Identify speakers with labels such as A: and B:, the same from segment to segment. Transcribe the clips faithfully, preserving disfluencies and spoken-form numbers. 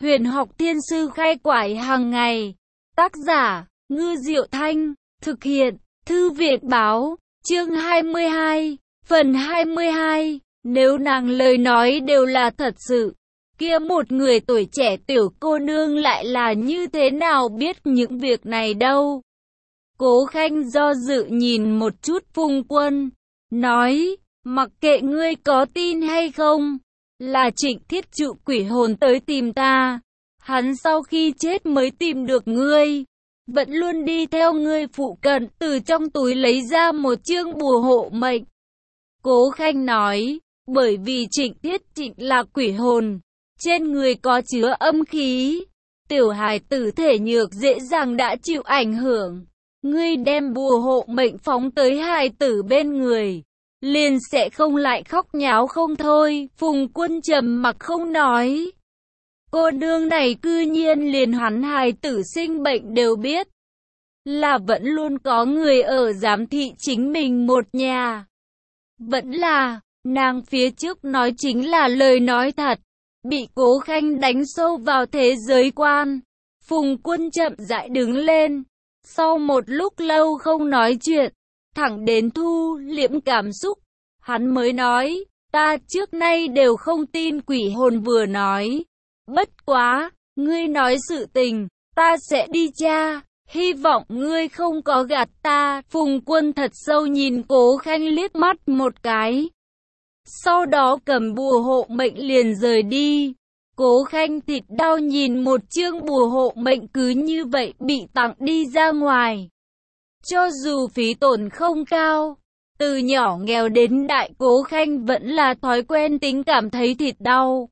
A: Huyền học thiên sư khai quải hàng ngày. Tác giả, Ngư Diệu Thanh. Thực hiện, Thư viện báo. Chương hai mươi hai. Phần hai mươi hai. Nếu nàng lời nói đều là thật sự, kia một người tuổi trẻ tiểu cô nương lại là như thế nào biết những việc này đâu. Cố Khanh do dự nhìn một chút Phùng Quân, nói, mặc kệ ngươi có tin hay không, là Trịnh Thiết Trụ quỷ hồn tới tìm ta. Hắn sau khi chết mới tìm được ngươi, vẫn luôn đi theo ngươi phụ cận, từ trong túi lấy ra một chương bùa hộ mệnh. Cố Khanh nói, bởi vì Trịnh Thiết Trịnh là quỷ hồn, trên người có chứa âm khí, tiểu hài tử thể nhược dễ dàng đã chịu ảnh hưởng. Ngươi đem bùa hộ mệnh phóng tới hài tử bên người, liền sẽ không lại khóc nháo không thôi. Phùng Quân trầm mặc không nói. Cô nương này cư nhiên liền hắn hài tử sinh bệnh đều biết, là vẫn luôn có người ở giám thị chính mình một nhà. Vẫn là, nàng phía trước nói chính là lời nói thật, bị Cố Khanh đánh sâu vào thế giới quan. Phùng Quân chậm rãi đứng lên, sau một lúc lâu không nói chuyện, thẳng đến thu liễm cảm xúc, hắn mới nói, ta trước nay đều không tin quỷ hồn vừa nói. Bất quá, ngươi nói sự tình, ta sẽ đi tra, hy vọng ngươi không có gạt ta. Phùng Quân thật sâu nhìn Cố Khanh liếc mắt một cái, sau đó cầm bùa hộ mệnh liền rời đi. Cố Khanh thịt đau nhìn một chương bùa hộ mệnh cứ như vậy bị tặng đi ra ngoài. Cho dù phí tổn không cao, từ nhỏ nghèo đến đại Cố Khanh vẫn là thói quen tính cảm thấy thịt đau.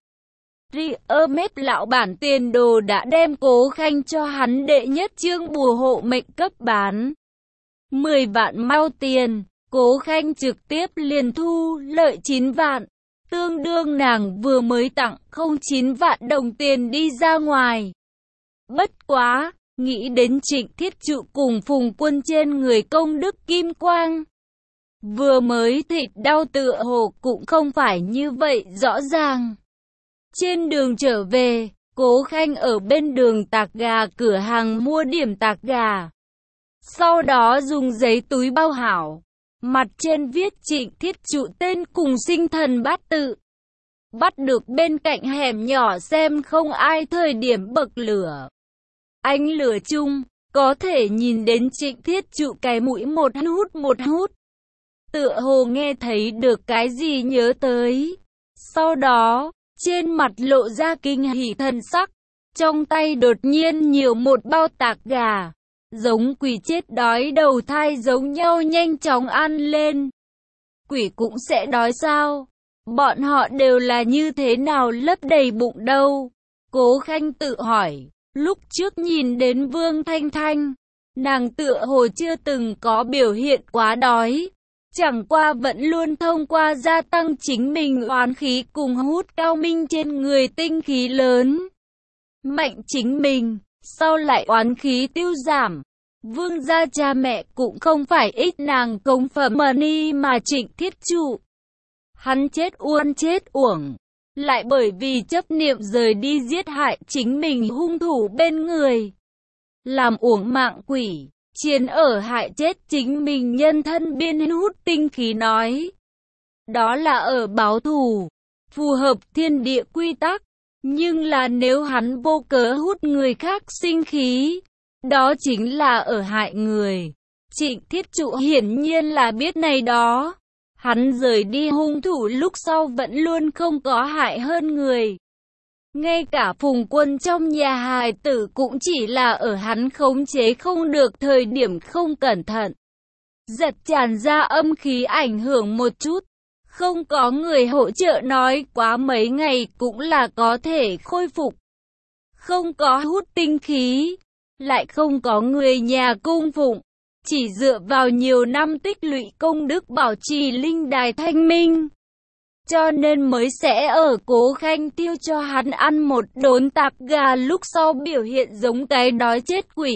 A: Hermes lão bản tiền đồ đã đem Cố Khanh cho hắn đệ nhất chương bùa hộ mệnh cấp bán mười vạn mao tiền. Cố Khanh trực tiếp liền thu lợi chín vạn, tương đương nàng vừa mới tặng không chín vạn đồng tiền đi ra ngoài. Bất quá, nghĩ đến Trịnh Thiết Trụ cùng Phùng Quân trên người công đức kim quang, vừa mới thịt đau tựa hồ cũng không phải như vậy rõ ràng. Trên đường trở về, Cố Khanh ở bên đường tạc gà cửa hàng mua điểm tạc gà. Sau đó dùng giấy túi bao hảo, mặt trên viết Trịnh Thiết Trụ tên cùng sinh thần bát tự. Bắt được bên cạnh hẻm nhỏ xem không ai thời điểm bậc lửa. Ánh lửa chung, có thể nhìn đến Trịnh Thiết Trụ cái mũi một hút một hút. Tựa hồ nghe thấy được cái gì nhớ tới. Sau đó, trên mặt lộ ra kinh hỉ thần sắc, trong tay đột nhiên nhiều một bao tạc gà, giống quỷ chết đói đầu thai giống nhau nhanh chóng ăn lên. Quỷ cũng sẽ đói sao? Bọn họ đều là như thế nào lấp đầy bụng đâu? Cố Khanh tự hỏi, lúc trước nhìn đến Vương Thanh Thanh, nàng tựa hồ chưa từng có biểu hiện quá đói. Chẳng qua vẫn luôn thông qua gia tăng chính mình oán khí cùng hút cao minh trên người tinh khí lớn. Mạnh chính mình, sau lại oán khí tiêu giảm. Vương gia cha mẹ cũng không phải ít nàng công phẩm mà ni mà Trịnh Thiết Trụ. Hắn chết oan chết uổng, lại bởi vì chấp niệm rời đi giết hại chính mình hung thủ bên người. Làm uổng mạng quỷ. Chiến ở hại chết chính mình nhân thân biên hút tinh khí nói. Đó là ở báo thù, phù hợp thiên địa quy tắc. Nhưng là nếu hắn vô cớ hút người khác sinh khí, đó chính là ở hại người. Trịnh Thiết Trụ hiển nhiên là biết này đó. Hắn rời đi hung thủ lúc sau vẫn luôn không có hại hơn người. Ngay cả Phùng Quân trong nhà hài tử cũng chỉ là ở hắn khống chế không được thời điểm không cẩn thận, giật tràn ra âm khí ảnh hưởng một chút. Không có người hỗ trợ nói quá mấy ngày cũng là có thể khôi phục. Không có hút tinh khí, lại không có người nhà cung phụng, chỉ dựa vào nhiều năm tích lũy công đức bảo trì linh đài thanh minh. Cho nên mới sẽ ở Cố Khanh tiêu cho hắn ăn một đốn tạc gà lúc sau biểu hiện giống cái đói chết quỷ.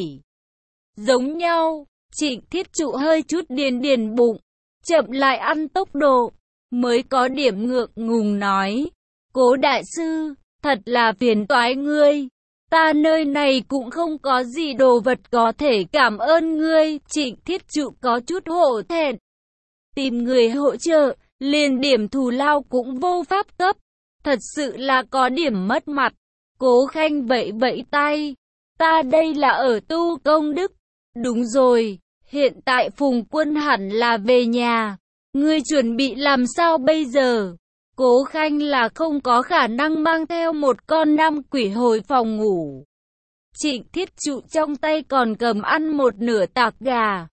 A: Giống nhau, Trịnh Thiết Trụ hơi chút điền điền bụng, chậm lại ăn tốc độ, mới có điểm ngượng ngùng nói. Cố đại sư, thật là phiền toái ngươi. Ta nơi này cũng không có gì đồ vật có thể cảm ơn ngươi. Trịnh Thiết Trụ có chút hổ thẹn. Tìm người hỗ trợ, liền điểm thù lao cũng vô pháp cấp. Thật sự là có điểm mất mặt. Cố Khanh vẫy vẫy tay. Ta đây là ở tu công đức. Đúng rồi, hiện tại Phùng Quân hẳn là về nhà. Ngươi chuẩn bị làm sao bây giờ? Cố Khanh là không có khả năng mang theo một con nam quỷ hồi phòng ngủ. Trịnh Thiết Trụ trong tay còn cầm ăn một nửa tạc gà.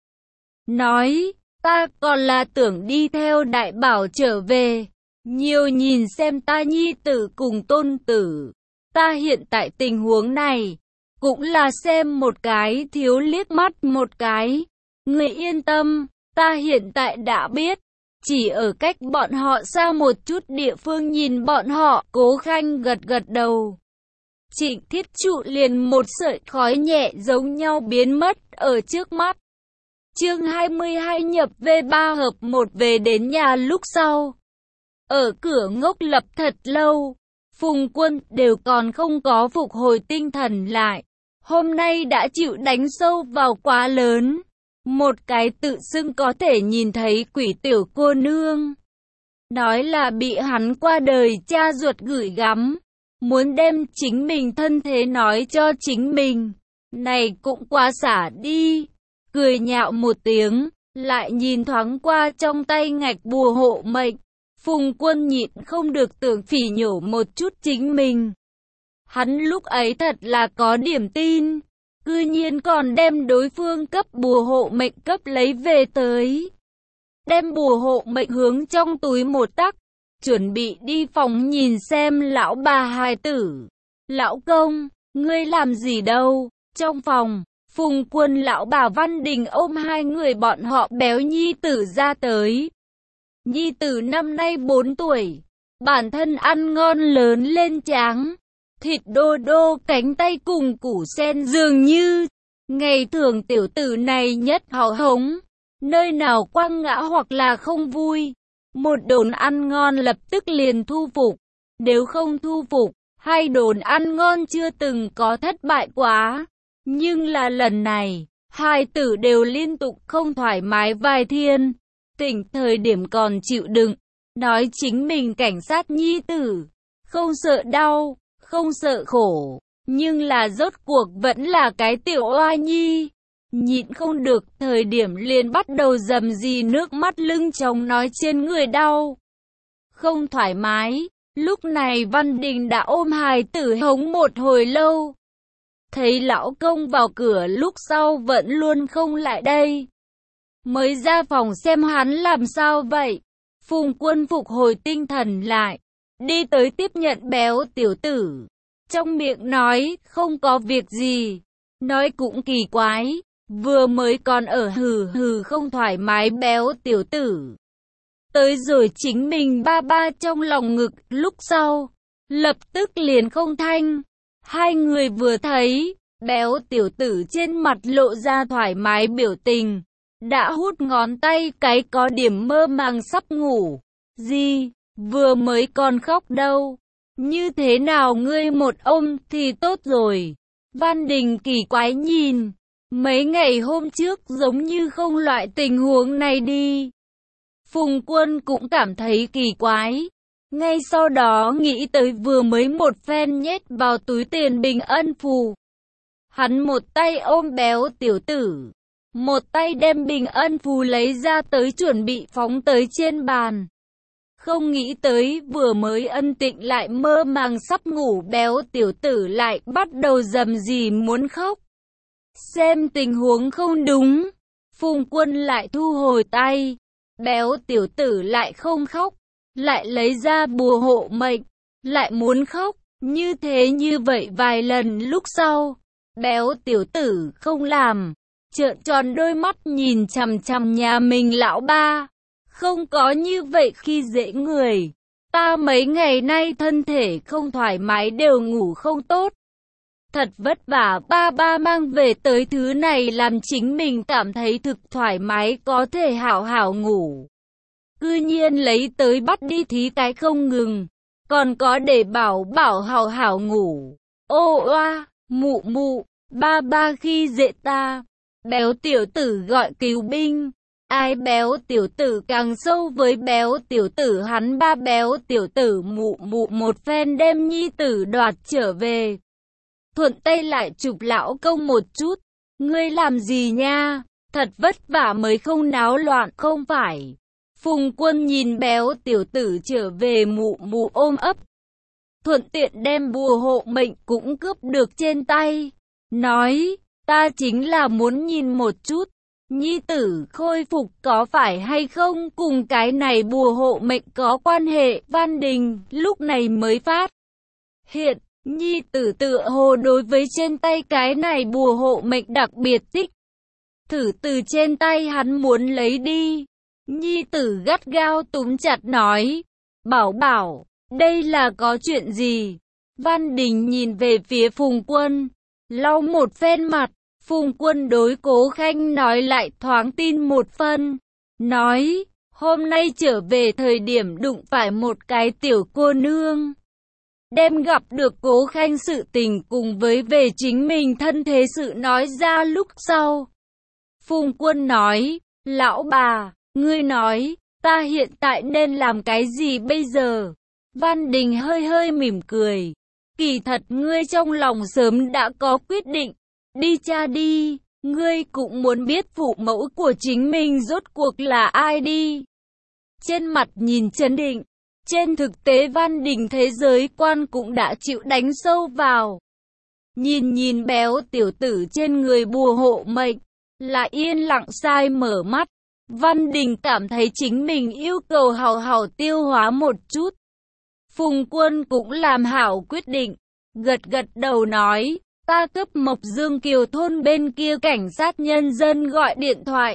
A: Nói, ta còn là tưởng đi theo đại bảo trở về. Nhiều nhìn xem ta nhi tử cùng tôn tử. Ta hiện tại tình huống này, cũng là xem một cái thiếu liếc mắt một cái. Người yên tâm, ta hiện tại đã biết. Chỉ ở cách bọn họ xa một chút địa phương nhìn bọn họ. Cố Khanh gật gật đầu. Trịnh Thiết Trụ liền một sợi khói nhẹ giống nhau biến mất ở trước mắt. Chương hai mươi hai nhập V ba hợp một về đến nhà lúc sau. Ở cửa ngốc lập thật lâu. Phùng Quân đều còn không có phục hồi tinh thần lại. Hôm nay đã chịu đánh sâu vào quá lớn. Một cái tự xưng có thể nhìn thấy quỷ tiểu cô nương. Nói là bị hắn qua đời cha ruột gửi gắm. Muốn đem chính mình thân thế nói cho chính mình. Này cũng quá xả đi. Cười nhạo một tiếng, lại nhìn thoáng qua trong tay ngạch bùa hộ mệnh. Phùng Quân nhịn không được tưởng phỉ nhổ một chút chính mình. Hắn lúc ấy thật là có điểm tin. Cư nhiên còn đem đối phương cấp bùa hộ mệnh cấp lấy về tới. Đem bùa hộ mệnh hướng trong túi một tắc. Chuẩn bị đi phòng nhìn xem lão bà hài tử. Lão công, ngươi làm gì đâu? Trong phòng, Phùng Quân lão bà Văn Đình ôm hai người bọn họ béo nhi tử ra tới. Nhi tử năm nay bốn tuổi. Bản thân ăn ngon lớn lên tráng. Thịt đô đô cánh tay cùng củ sen dường như. Ngày thường tiểu tử này nhất hào hống. Nơi nào quăng ngã hoặc là không vui. Một đồn ăn ngon lập tức liền thu phục. Nếu không thu phục, hai đồn ăn ngon chưa từng có thất bại quá. Nhưng là lần này, hai tử đều liên tục không thoải mái vài thiên. Tỉnh thời điểm còn chịu đựng. Nói chính mình cảnh sát nhi tử. Không sợ đau, không sợ khổ. Nhưng là rốt cuộc vẫn là cái tiểu oa nhi. Nhịn không được, thời điểm liền bắt đầu dầm gì nước mắt lưng tròng nói trên người đau. Không thoải mái, lúc này Văn Đình đã ôm hài tử hống một hồi lâu. Thấy lão công vào cửa lúc sau vẫn luôn không lại đây. Mới ra phòng xem hắn làm sao vậy. Phùng Quân phục hồi tinh thần lại, đi tới tiếp nhận béo tiểu tử. Trong miệng nói, không có việc gì. Nói cũng kỳ quái. Vừa mới còn ở hừ hừ không thoải mái béo tiểu tử. Tới rồi chính mình ba ba trong lòng ngực lúc sau. Lập tức liền không thanh. Hai người vừa thấy, béo tiểu tử trên mặt lộ ra thoải mái biểu tình. Đã hút ngón tay cái có điểm mơ màng sắp ngủ. Gì, vừa mới còn khóc đâu. Như thế nào ngươi một ôm thì tốt rồi. Văn Đình kỳ quái nhìn. Mấy ngày hôm trước giống như không loại tình huống này đi. Phùng Quân cũng cảm thấy kỳ quái. Ngay sau đó nghĩ tới vừa mới một phen nhét vào túi tiền bình ân phù. Hắn một tay ôm béo tiểu tử. Một tay đem bình ân phù lấy ra tới chuẩn bị phóng tới trên bàn. Không nghĩ tới vừa mới ân tịnh lại mơ màng sắp ngủ béo tiểu tử lại bắt đầu rầm rì muốn khóc. Xem tình huống không đúng, Phùng Quân lại thu hồi tay. Béo tiểu tử lại không khóc, lại lấy ra bùa hộ mệnh, lại muốn khóc. Như thế như vậy vài lần lúc sau, béo tiểu tử không làm, trợn tròn đôi mắt nhìn chằm chằm nhà mình lão ba. Không có như vậy khi dễ người. Ta mấy ngày nay thân thể không thoải mái đều ngủ không tốt. Thật vất vả ba ba mang về tới thứ này làm chính mình cảm thấy thực thoải mái có thể hảo hảo ngủ. Cư nhiên lấy tới bắt đi thí cái không ngừng. còn có để bảo bảo hảo hảo ngủ. Ô oa, mụ mụ, ba ba khi dễ ta. Béo tiểu tử gọi cứu binh. Ai béo tiểu tử càng sâu với béo tiểu tử hắn ba béo tiểu tử mụ mụ một phen đem nhi tử đoạt trở về. Thuận tay lại chụp lão công một chút. Ngươi làm gì nha? Thật vất vả mới không náo loạn không phải. Phùng Quân nhìn béo tiểu tử trở về mụ mụ ôm ấp. Thuận tiện đem bùa hộ mệnh cũng cướp được trên tay. Nói, ta chính là muốn nhìn một chút. Nhi tử khôi phục có phải hay không cùng cái này bùa hộ mệnh có quan hệ. Văn Đình lúc này mới phát hiện. Nhi tử tựa hồ đối với trên tay cái này bùa hộ mệnh đặc biệt thích. Thử từ trên tay hắn muốn lấy đi. Nhi tử gắt gao túm chặt nói. Bảo bảo, đây là có chuyện gì? Văn Đình nhìn về phía Phùng Quân. Lau một phen mặt. Phùng Quân đối Cố Khanh nói lại thoáng tin một phân. Nói, hôm nay trở về thời điểm đụng phải một cái tiểu cô nương. Đem gặp được Cố Khanh sự tình cùng với về chính mình thân thế sự nói ra lúc sau. Phùng Quân nói, lão bà, ngươi nói, ta hiện tại nên làm cái gì bây giờ? Văn Đình hơi hơi mỉm cười. Kỳ thật ngươi trong lòng sớm đã có quyết định. Đi cha đi, ngươi cũng muốn biết phụ mẫu của chính mình rốt cuộc là ai đi. Trên mặt nhìn trấn định. Trên thực tế Văn Đình thế giới quan cũng đã chịu đánh sâu vào. Nhìn nhìn béo tiểu tử trên người bùa hộ mệnh, là yên lặng sai mở mắt. Văn Đình cảm thấy chính mình yêu cầu hào hào tiêu hóa một chút. Phùng Quân cũng làm hảo quyết định, gật gật đầu nói, ta cấp Mộc Dương Kiều thôn bên kia cảnh sát nhân dân gọi điện thoại.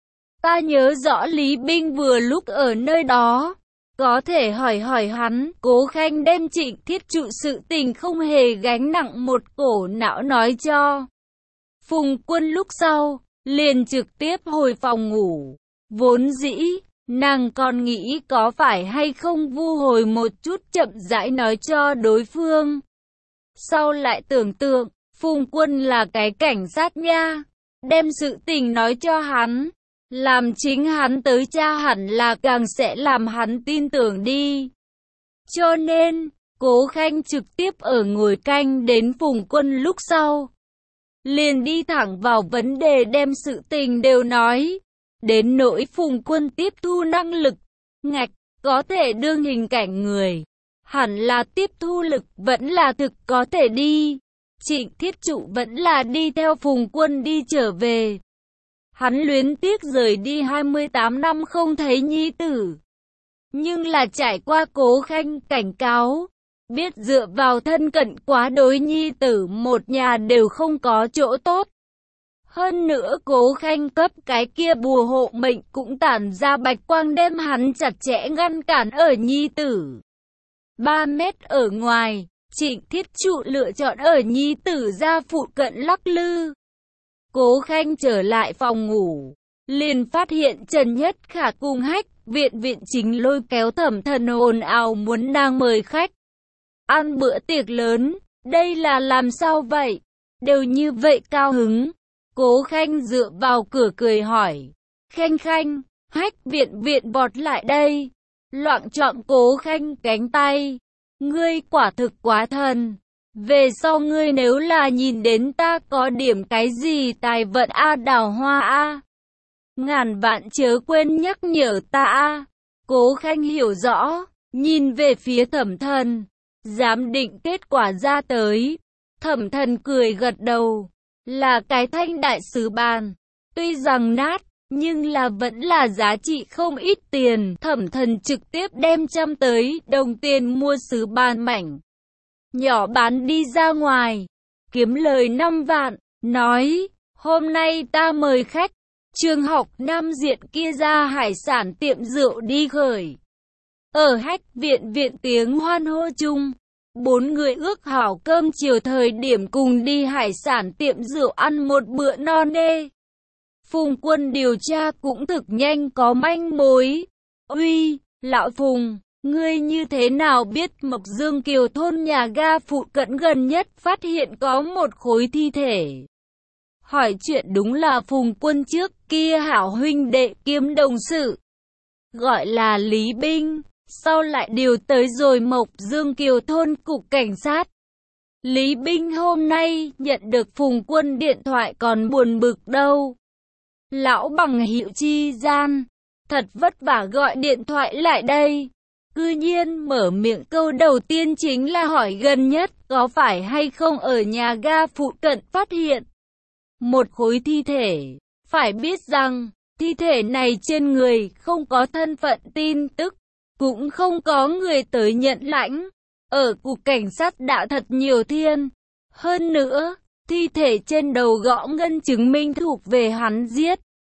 A: Ta nhớ rõ Lý Binh vừa lúc ở nơi đó. Có thể hỏi hỏi hắn. Cố Khanh đem Trịnh Thiết Trụ sự tình không hề gánh nặng một cổ não nói cho Phùng Quân lúc sau, liền trực tiếp hồi phòng ngủ. Vốn dĩ, nàng còn nghĩ có phải hay không vu hồi một chút chậm rãi nói cho đối phương. Sau lại tưởng tượng, Phùng Quân là cái cảnh sát nha, đem sự tình nói cho hắn. Làm chính hắn tới cha hẳn là càng sẽ làm hắn tin tưởng đi. Cho nên, Cố Khanh trực tiếp ở ngồi canh đến Phùng Quân lúc sau. Liền đi thẳng vào vấn đề đem sự tình đều nói. Đến nỗi Phùng Quân tiếp thu năng lực, ngạch, có thể đương hình cảnh người. Hẳn là tiếp thu lực vẫn là thực có thể đi. Trịnh Thiết Trụ vẫn là đi theo Phùng Quân đi trở về. Hắn luyến tiếc rời đi hai mươi tám năm không thấy nhi tử. Nhưng là trải qua Cố Khanh cảnh cáo, biết dựa vào thân cận quá đối nhi tử một nhà đều không có chỗ tốt. Hơn nữa Cố Khanh cấp cái kia bùa hộ mệnh cũng tản ra bạch quang đem hắn chặt chẽ ngăn cản ở nhi tử. Ba mét ở ngoài, Trịnh Thiết Trụ lựa chọn ở nhi tử ra phụ cận lắc lư. Cố Khanh trở lại phòng ngủ, liền phát hiện Trần Nhất Khả cùng Hách viện viện chính lôi kéo Thẩm Thần ồn ào muốn nàng mời khách. Ăn bữa tiệc lớn, đây là làm sao vậy? Đều như vậy cao hứng. Cố Khanh dựa vào cửa cười hỏi. Khanh Khanh, Hách viện viện vọt lại đây. Loạng choạng Cố Khanh cánh tay. Ngươi quả thực quá thần. Về sau ngươi nếu là nhìn đến ta có điểm cái gì tài vận a đào hoa a, ngàn vạn chớ quên nhắc nhở ta a. Cố Khanh hiểu rõ, nhìn về phía Thẩm Thần, giám định kết quả ra tới. Thẩm Thần cười gật đầu, là cái thanh đại sứ bàn, tuy rằng nát, nhưng là vẫn là giá trị không ít tiền. Thẩm Thần trực tiếp đem trăm tới đồng tiền mua sứ bàn mảnh nhỏ bán đi ra ngoài, kiếm lời năm vạn, nói, hôm nay ta mời khách, trường học Nam Diện kia ra hải sản tiệm rượu đi khởi. Ở Hách viện viện tiếng hoan hô chung, bốn người ước hảo cơm chiều thời điểm cùng đi hải sản tiệm rượu ăn một bữa no nê. Phùng Quân điều tra cũng thực nhanh có manh mối. Uy, lão Phùng, ngươi như thế nào biết Mộc Dương Kiều thôn nhà ga phụ cận gần nhất phát hiện có một khối thi thể? Hỏi chuyện đúng là Phùng Quân trước kia hảo huynh đệ kiêm đồng sự, gọi là Lý Binh, sau lại điều tới rồi Mộc Dương Kiều thôn cục cảnh sát. Lý Binh hôm nay nhận được Phùng Quân điện thoại còn buồn bực đâu. Lão bằng hữu chi gian, thật vất vả gọi điện thoại lại đây. Cư nhiên mở miệng câu đầu tiên chính là hỏi gần nhất có phải hay không ở nhà ga phụ cận phát hiện một khối thi thể. Phải biết rằng, thi thể này trên người không có thân phận tin tức, cũng không có người tới nhận lãnh. Ở cục cảnh sát đã thật nhiều thiên. Hơn nữa, thi thể trên đầu gõ ngân chứng minh thuộc về hắn giết.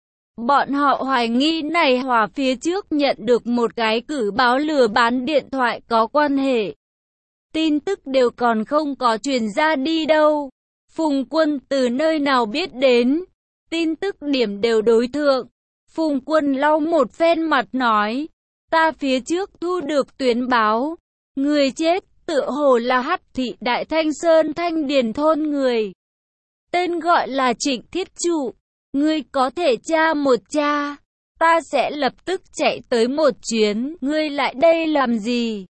A: Bọn họ hoài nghi này hòa phía trước nhận được một cái cử báo lừa bán điện thoại có quan hệ. Tin tức đều còn không có truyền ra đi đâu. Phùng Quân từ nơi nào biết đến, tin tức điểm đều đối thượng. Phùng Quân lau một phen mặt nói, ta phía trước thu được tuyến báo, người chết tựa hồ là Hắc Thị Đại Thanh Sơn Thanh Điền thôn người. Tên gọi là Trịnh Thiết Trụ, ngươi có thể tra một tra, ta sẽ lập tức chạy tới một chuyến, ngươi lại đây làm gì?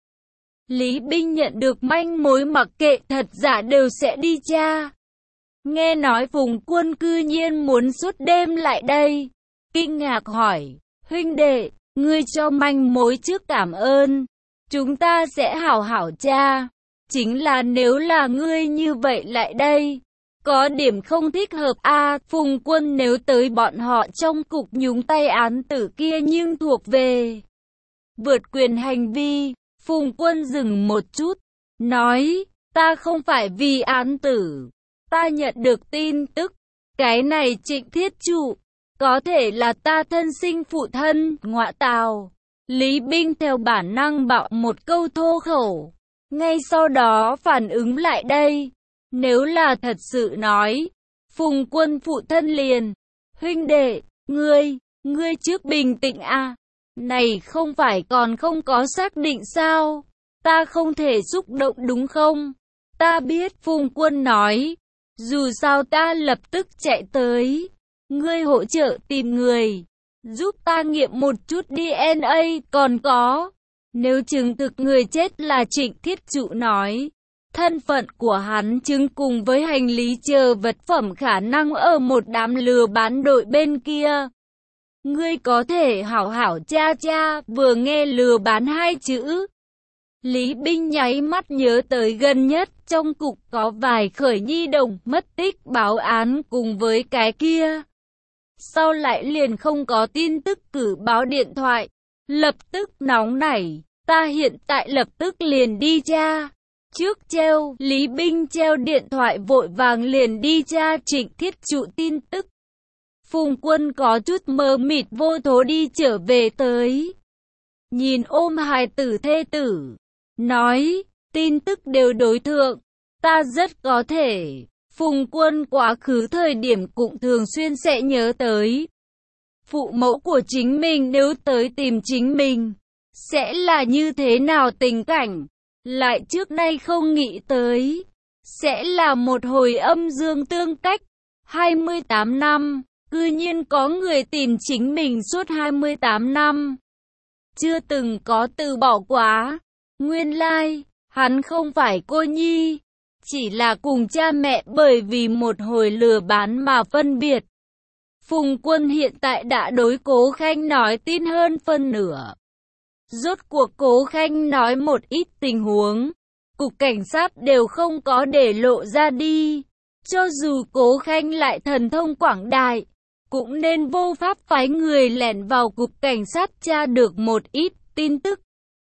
A: Lý Binh nhận được manh mối mặc kệ thật giả đều sẽ đi tra. Nghe nói Phùng Quân cư nhiên muốn suốt đêm lại đây, kinh ngạc hỏi, huynh đệ, ngươi cho manh mối trước cảm ơn, chúng ta sẽ hảo hảo tra. Chính là nếu là ngươi như vậy lại đây, có điểm không thích hợp a. À, Phùng Quân nếu tới bọn họ trong cục nhúng tay án tử kia nhưng thuộc về vượt quyền hành vi. Phùng Quân dừng một chút, nói, ta không phải vì án tử, ta nhận được tin tức, cái này Trịnh Thiết Trụ, có thể là ta thân sinh phụ thân, ngọa tào. Lý Binh theo bản năng bạo một câu thô khẩu, ngay sau đó phản ứng lại đây. Nếu là thật sự nói, Phùng Quân phụ thân liền, huynh đệ, ngươi, ngươi trước bình tĩnh a, này không phải còn không có xác định sao, ta không thể xúc động đúng không? Ta biết, Phùng Quân nói, dù sao ta lập tức chạy tới, ngươi hỗ trợ tìm người, giúp ta nghiệm một chút đê en a, còn có, nếu chứng thực người chết là Trịnh Thiết Trụ nói, thân phận của hắn chứng cùng với hành lý chờ vật phẩm khả năng ở một đám lừa bán đội bên kia. Ngươi có thể hảo hảo cha cha, vừa nghe lừa bán hai chữ. Lý Binh nháy mắt nhớ tới gần nhất trong cục có vài khởi nhi đồng mất tích báo án cùng với cái kia. Sau lại liền không có tin tức cử báo điện thoại, lập tức nóng nảy, ta hiện tại lập tức liền đi tra. Trước treo, Lý Binh treo điện thoại vội vàng liền đi tra Trịnh Thiết Trụ tin tức. Phùng Quân có chút mơ mịt vô thố đi trở về tới. Nhìn ôm hài tử thê tử, nói, tin tức đều đối thượng, ta rất có thể. Phùng Quân quá khứ thời điểm cũng thường xuyên sẽ nhớ tới. Phụ mẫu của chính mình nếu tới tìm chính mình, sẽ là như thế nào tình cảnh? Lại trước nay không nghĩ tới, sẽ là một hồi âm dương tương cách. hai mươi tám năm, cư nhiên có người tìm chính mình suốt hai mươi tám năm. Chưa từng có từ bỏ quá. Nguyên lai, hắn không phải cô nhi, chỉ là cùng cha mẹ bởi vì một hồi lừa bán mà phân biệt. Phùng Quân hiện tại đã đối Cố Khanh nói tin hơn phân nửa. Rốt cuộc Cố Khanh nói một ít tình huống, cục cảnh sát đều không có để lộ ra đi. Cho dù Cố Khanh lại thần thông quảng đại, cũng nên vô pháp phái người lẻn vào cục cảnh sát tra được một ít tin tức.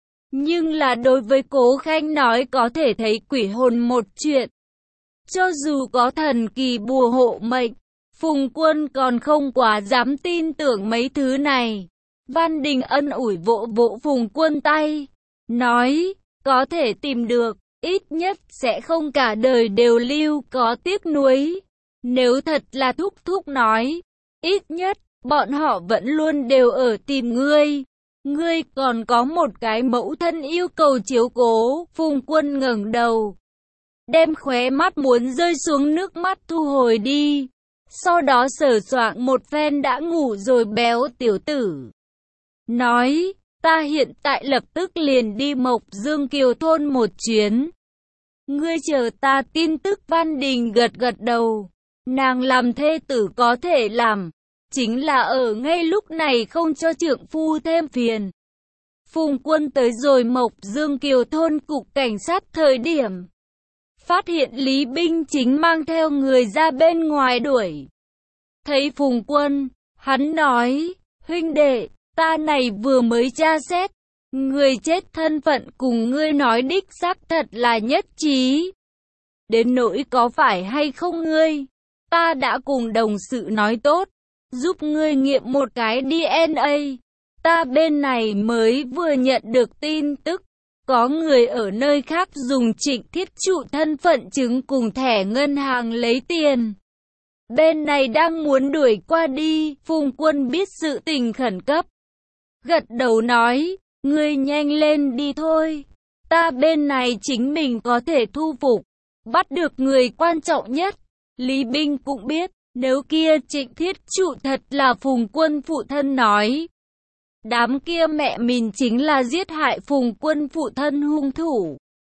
A: Nhưng là đối với Cố Khanh nói có thể thấy quỷ hồn một chuyện. Cho dù có thần kỳ bùa hộ mệnh, Phùng Quân còn không quá dám tin tưởng mấy thứ này. Văn Đình ân ủi vỗ vỗ Phùng Quân tay, nói, có thể tìm được, ít nhất sẽ không cả đời đều lưu có tiếc nuối. Nếu thật là thúc thúc nói, ít nhất, bọn họ vẫn luôn đều ở tìm ngươi. ngươi còn có một cái mẫu thân yêu cầu chiếu cố. Phùng Quân ngẩng đầu, đem khóe mắt muốn rơi xuống nước mắt thu hồi đi. Sau đó sờ soạng một phen đã ngủ rồi béo tiểu tử. Nói, ta hiện tại lập tức liền đi Mộc Dương Kiều thôn một chuyến. Ngươi chờ ta tin tức. Văn Đình gật gật đầu. Nàng làm thê tử có thể làm, chính là ở ngay lúc này không cho trượng phu thêm phiền. Phùng Quân tới rồi Mộc Dương Kiều thôn cục cảnh sát thời điểm, phát hiện Lý Binh chính mang theo người ra bên ngoài đuổi. Thấy Phùng Quân, hắn nói, huynh đệ, ta này vừa mới tra xét, người chết thân phận cùng ngươi nói đích xác thật là nhất trí. Đến nỗi có phải hay không ngươi, ta đã cùng đồng sự nói tốt, giúp ngươi nghiệm một cái đê en a. Ta bên này mới vừa nhận được tin tức, có người ở nơi khác dùng Trịnh Thiết Trụ thân phận chứng cùng thẻ ngân hàng lấy tiền. Bên này đang muốn đuổi qua đi. Phùng Quân biết sự tình khẩn cấp, gật đầu nói, ngươi nhanh lên đi thôi. Ta bên này chính mình có thể thu phục, bắt được người quan trọng nhất. Lý Binh cũng biết, nếu kia Trịnh Thiết Trụ thật là Phùng Quân phụ thân nói, đám kia mẹ mình chính là giết hại Phùng Quân phụ thân hung thủ.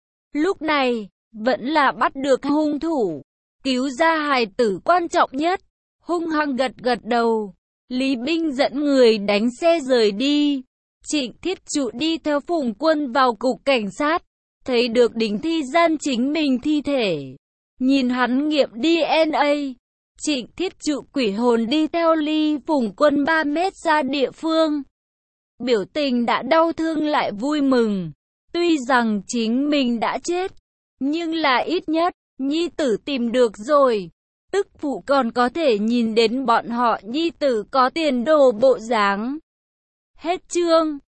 A: Lúc này, vẫn là bắt được hung thủ, cứu ra hài tử quan trọng nhất. Hung hăng gật gật đầu, Lý Binh dẫn người đánh xe rời đi. Trịnh Thiết Trụ đi theo Phùng Quân vào cục cảnh sát, thấy được đính thi gian chính mình thi thể. Nhìn hắn nghiệm đê en a, Trịnh Thiết Trụ quỷ hồn đi theo ly Phùng Quân ba mét ra địa phương. Biểu tình đã đau thương lại vui mừng. Tuy rằng chính mình đã chết, nhưng là ít nhất, nhi tử tìm được rồi. Tức phụ còn có thể nhìn đến bọn họ nhi tử có tiền đồ bộ dáng. Hết chương.